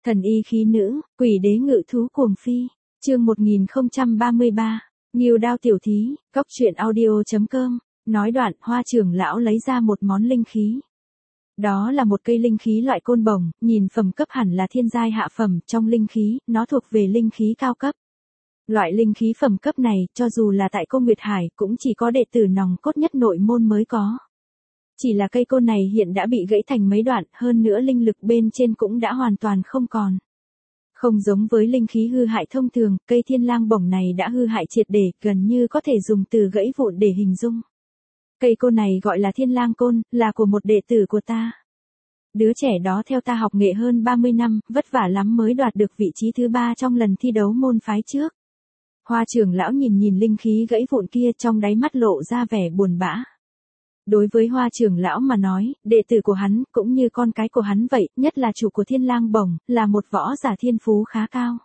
Thần y khí nữ, quỷ đế ngự thú cuồng phi. Chương 1033. Ngưu đao tiểu thí, cóc truyện audio.com. Nói đoạn, Hoa trưởng lão lấy ra một món linh khí. Đó là một cây linh khí loại côn bồng, nhìn phẩm cấp hẳn là thiên giai hạ phẩm, trong linh khí, nó thuộc về linh khí cao cấp. Loại linh khí phẩm cấp này, cho dù là tại Cô Nguyệt Hải, cũng chỉ có đệ tử nòng cốt nhất nội môn mới có. Chỉ là cây côn này hiện đã bị gãy thành mấy đoạn, hơn nữa linh lực bên trên cũng đã hoàn toàn không còn. Không giống với linh khí hư hại thông thường, cây thiên lang bổng này đã hư hại triệt để, gần như có thể dùng từ gãy vụn để hình dung. Cây côn này gọi là thiên lang côn, là của một đệ tử của ta. Đứa trẻ đó theo ta học nghệ hơn 30 năm, vất vả lắm mới đoạt được vị trí thứ 3 trong lần thi đấu môn phái trước. Hoa trưởng lão nhìn linh khí gãy vụn kia, trong đáy mắt lộ ra vẻ buồn bã. Đối với Hoa trưởng lão mà nói, đệ tử của hắn, cũng như con cái của hắn vậy, nhất là chủ của thiên lang bổng, là một võ giả thiên phú khá cao.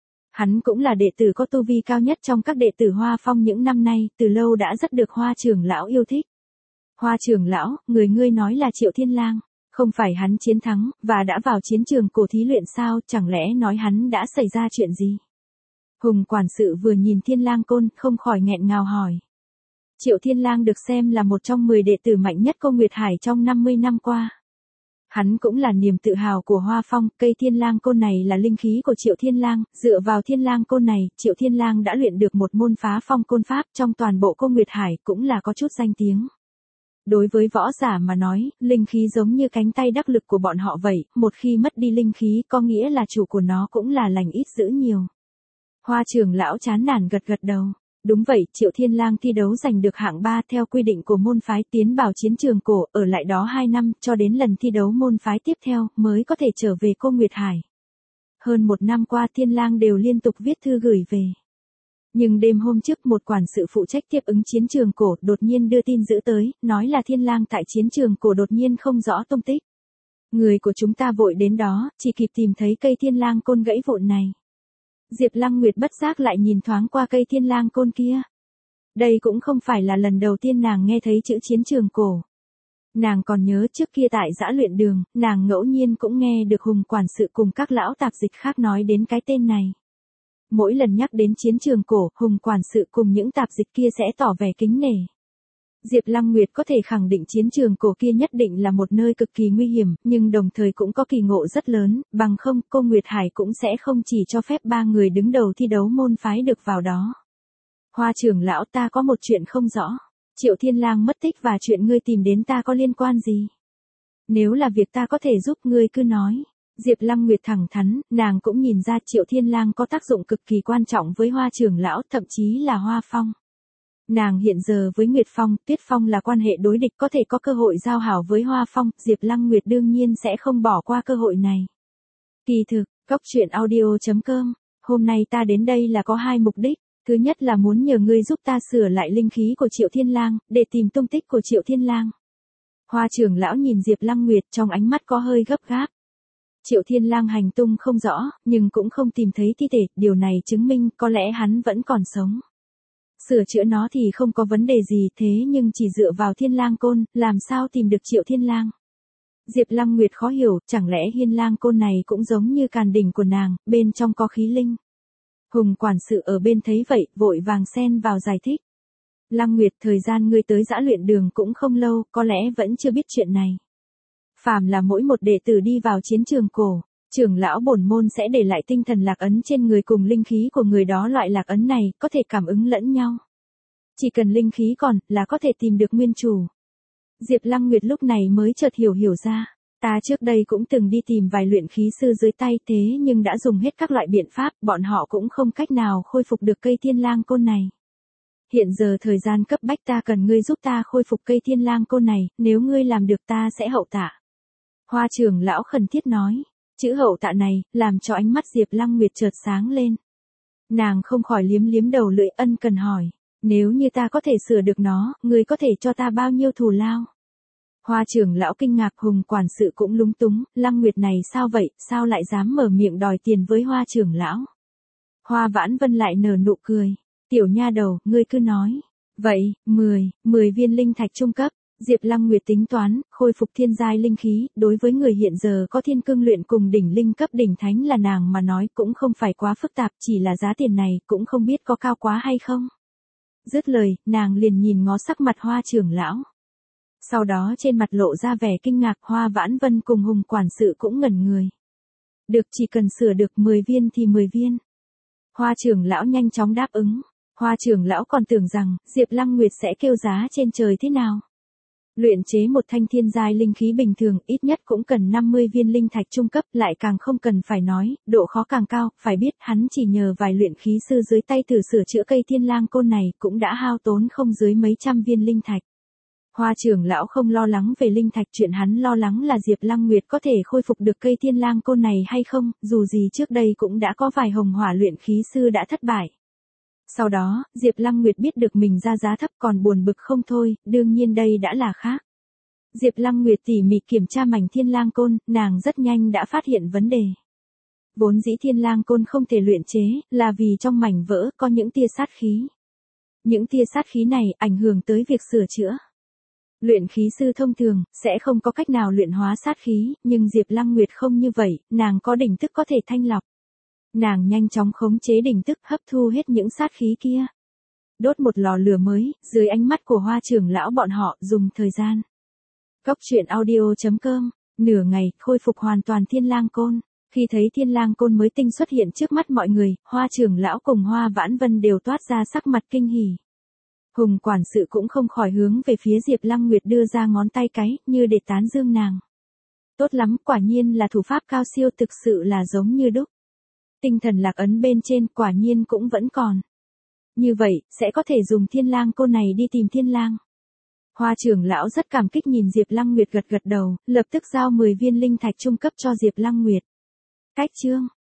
Hắn cũng là đệ tử có tu vi cao nhất trong các đệ tử Hoa Phong những năm nay, từ lâu đã rất được Hoa trưởng lão yêu thích. Hoa trưởng lão, người ngươi nói là Triệu Thiên Lang, không phải hắn chiến thắng, và đã vào chiến trường cổ thí luyện sao, chẳng lẽ nói hắn đã xảy ra chuyện gì? Hùng quản sự vừa nhìn thiên lang côn, không khỏi nghẹn ngào hỏi. Triệu Thiên Lang được xem là một trong 10 đệ tử mạnh nhất Cô Nguyệt Hải trong 50 năm qua. Hắn cũng là niềm tự hào của Hoa Phong, cây thiên lang côn này là linh khí của Triệu Thiên Lang, dựa vào thiên lang côn này, Triệu Thiên Lang đã luyện được một môn phá phong côn pháp trong toàn bộ Cô Nguyệt Hải, cũng là có chút danh tiếng. Đối với võ giả mà nói, linh khí giống như cánh tay đắc lực của bọn họ vậy, một khi mất đi linh khí có nghĩa là chủ của nó cũng là lành ít dữ nhiều. Hoa trưởng lão chán nản gật gật đầu. Đúng vậy, Triệu Thiên Lang thi đấu giành được hạng 3 theo quy định của môn phái, tiến vào chiến trường cổ, ở lại đó 2 năm, cho đến lần thi đấu môn phái tiếp theo, mới có thể trở về Cô Nguyệt Hải. Hơn 1 năm qua Thiên Lang đều liên tục viết thư gửi về. Nhưng đêm hôm trước một quản sự phụ trách tiếp ứng chiến trường cổ đột nhiên đưa tin dữ tới, nói là Thiên Lang tại chiến trường cổ đột nhiên không rõ tung tích. Người của chúng ta vội đến đó, chỉ kịp tìm thấy cây thiên lang côn gãy vụn này. Diệp Lăng Nguyệt bất giác lại nhìn thoáng qua cây thiên lang côn kia. Đây cũng không phải là lần đầu tiên nàng nghe thấy chữ chiến trường cổ. Nàng còn nhớ trước kia tại dã luyện đường, nàng ngẫu nhiên cũng nghe được Hùng quản sự cùng các lão tạp dịch khác nói đến cái tên này. Mỗi lần nhắc đến chiến trường cổ, Hùng quản sự cùng những tạp dịch kia sẽ tỏ vẻ kính nể. Diệp Lăng Nguyệt có thể khẳng định chiến trường cổ kia nhất định là một nơi cực kỳ nguy hiểm, nhưng đồng thời cũng có kỳ ngộ rất lớn, bằng không Cô Nguyệt Hải cũng sẽ không chỉ cho phép 3 người đứng đầu thi đấu môn phái được vào đó. Hoa trưởng lão, ta có một chuyện không rõ. Triệu Thiên Lang mất tích và chuyện ngươi tìm đến ta có liên quan gì? Nếu là việc ta có thể giúp ngươi cứ nói. Diệp Lăng Nguyệt thẳng thắn, nàng cũng nhìn ra Triệu Thiên Lang có tác dụng cực kỳ quan trọng với Hoa trưởng lão, thậm chí là Hoa Phong. Nàng hiện giờ với Nguyệt Phong, Tuyết Phong là quan hệ đối địch, có thể có cơ hội giao hảo với Hoa Phong, Diệp Lăng Nguyệt đương nhiên sẽ không bỏ qua cơ hội này. Kỳ thực, cóc truyện audio.com, hôm nay ta đến đây là có 2 mục đích. Thứ nhất là muốn nhờ ngươi giúp ta sửa lại linh khí của Triệu Thiên Lang, để tìm tung tích của Triệu Thiên Lang. Hoa trưởng lão nhìn Diệp Lăng Nguyệt, trong ánh mắt có hơi gấp gáp. Triệu Thiên Lang hành tung không rõ, nhưng cũng không tìm thấy thi thể, điều này chứng minh có lẽ hắn vẫn còn sống. Sửa chữa nó thì không có vấn đề gì, thế nhưng chỉ dựa vào thiên lang côn, làm sao tìm được Triệu Thiên Lang? Diệp Lăng Nguyệt khó hiểu, chẳng lẽ hiên lang côn này cũng giống như càn đỉnh của nàng, bên trong có khí linh? Hùng quản sự ở bên thấy vậy, vội vàng xen vào giải thích. Lăng Nguyệt, thời gian ngươi tới dã luyện đường cũng không lâu, có lẽ vẫn chưa biết chuyện này. Phàm là mỗi một đệ tử đi vào chiến trường cổ, trưởng lão bổn môn sẽ để lại tinh thần lạc ấn trên người cùng linh khí của người đó, loại lạc ấn này có thể cảm ứng lẫn nhau. Chỉ cần linh khí còn là có thể tìm được nguyên chủ. Diệp Lăng Nguyệt lúc này mới chợt hiểu ra, ta trước đây cũng từng đi tìm vài luyện khí sư dưới tay, thế nhưng đã dùng hết các loại biện pháp, bọn họ cũng không cách nào khôi phục được cây thiên lang côn này. Hiện giờ thời gian cấp bách, ta cần ngươi giúp ta khôi phục cây thiên lang côn này, nếu ngươi làm được ta sẽ hậu tạ. Hoa trưởng lão khẩn thiết nói. Chữ hậu tạ này, làm cho ánh mắt Diệp Lăng Nguyệt chợt sáng lên. Nàng không khỏi liếm đầu lưỡi, ân cần hỏi. Nếu như ta có thể sửa được nó, ngươi có thể cho ta bao nhiêu thù lao? Hoa trưởng lão kinh ngạc, Hùng quản sự cũng lúng túng, Lăng Nguyệt này sao vậy, sao lại dám mở miệng đòi tiền với Hoa trưởng lão? Hoa Vãn Vân lại nở nụ cười. Tiểu nha đầu, ngươi cứ nói. Vậy, 10 viên linh thạch trung cấp. Diệp Lăng Nguyệt tính toán, khôi phục thiên giai linh khí, đối với người hiện giờ có thiên cương luyện cùng đỉnh linh cấp đỉnh thánh là nàng mà nói cũng không phải quá phức tạp, chỉ là giá tiền này cũng không biết có cao quá hay không. Dứt lời, nàng liền nhìn ngó sắc mặt Hoa trưởng lão. Sau đó trên mặt lộ ra vẻ kinh ngạc, Hoa Vãn Vân cùng Hùng quản sự cũng ngẩn người. Được, chỉ cần sửa được 10 viên thì 10 viên. Hoa trưởng lão nhanh chóng đáp ứng. Hoa trưởng lão còn tưởng rằng Diệp Lăng Nguyệt sẽ kêu giá trên trời thế nào. Luyện chế một thanh thiên giai linh khí bình thường ít nhất cũng cần 50 viên linh thạch trung cấp, lại càng không cần phải nói, độ khó càng cao, phải biết hắn chỉ nhờ vài luyện khí sư dưới tay thử sửa chữa cây thiên lang côn này cũng đã hao tốn không dưới mấy trăm viên linh thạch. Hoa trưởng lão không lo lắng về linh thạch, chuyện hắn lo lắng là Diệp Lăng Nguyệt có thể khôi phục được cây thiên lang côn này hay không, dù gì trước đây cũng đã có vài hồng hỏa luyện khí sư đã thất bại. Sau đó, Diệp Lăng Nguyệt biết được mình ra giá thấp còn buồn bực không thôi, đương nhiên đây đã là khác. Diệp Lăng Nguyệt tỉ mỉ kiểm tra mảnh thiên lang côn, nàng rất nhanh đã phát hiện vấn đề. Vốn dĩ thiên lang côn không thể luyện chế, là vì trong mảnh vỡ có những tia sát khí. Những tia sát khí này ảnh hưởng tới việc sửa chữa. Luyện khí sư thông thường, sẽ không có cách nào luyện hóa sát khí, nhưng Diệp Lăng Nguyệt không như vậy, nàng có đỉnh tức có thể thanh lọc. Nàng nhanh chóng khống chế đỉnh tức hấp thu hết những sát khí kia. Đốt một lò lửa mới, dưới ánh mắt của Hoa trưởng lão bọn họ dùng thời gian. Cốc truyện audio.com, nửa ngày, khôi phục hoàn toàn thiên lang côn. Khi thấy thiên lang côn mới tinh xuất hiện trước mắt mọi người, Hoa trưởng lão cùng Hoa Vãn Vân đều toát ra sắc mặt kinh hỉ. Hùng quản sự cũng không khỏi hướng về phía Diệp Lăng Nguyệt đưa ra ngón tay cái, như để tán dương nàng. Tốt lắm, quả nhiên là thủ pháp cao siêu, thực sự là giống như đúc. Tinh thần lạc ấn bên trên quả nhiên cũng vẫn còn. Như vậy, sẽ có thể dùng thiên lang côn này đi tìm thiên lang. Hoa trưởng lão rất cảm kích nhìn Diệp Lăng Nguyệt gật gật đầu, lập tức giao 10 viên linh thạch trung cấp cho Diệp Lăng Nguyệt. Cách chương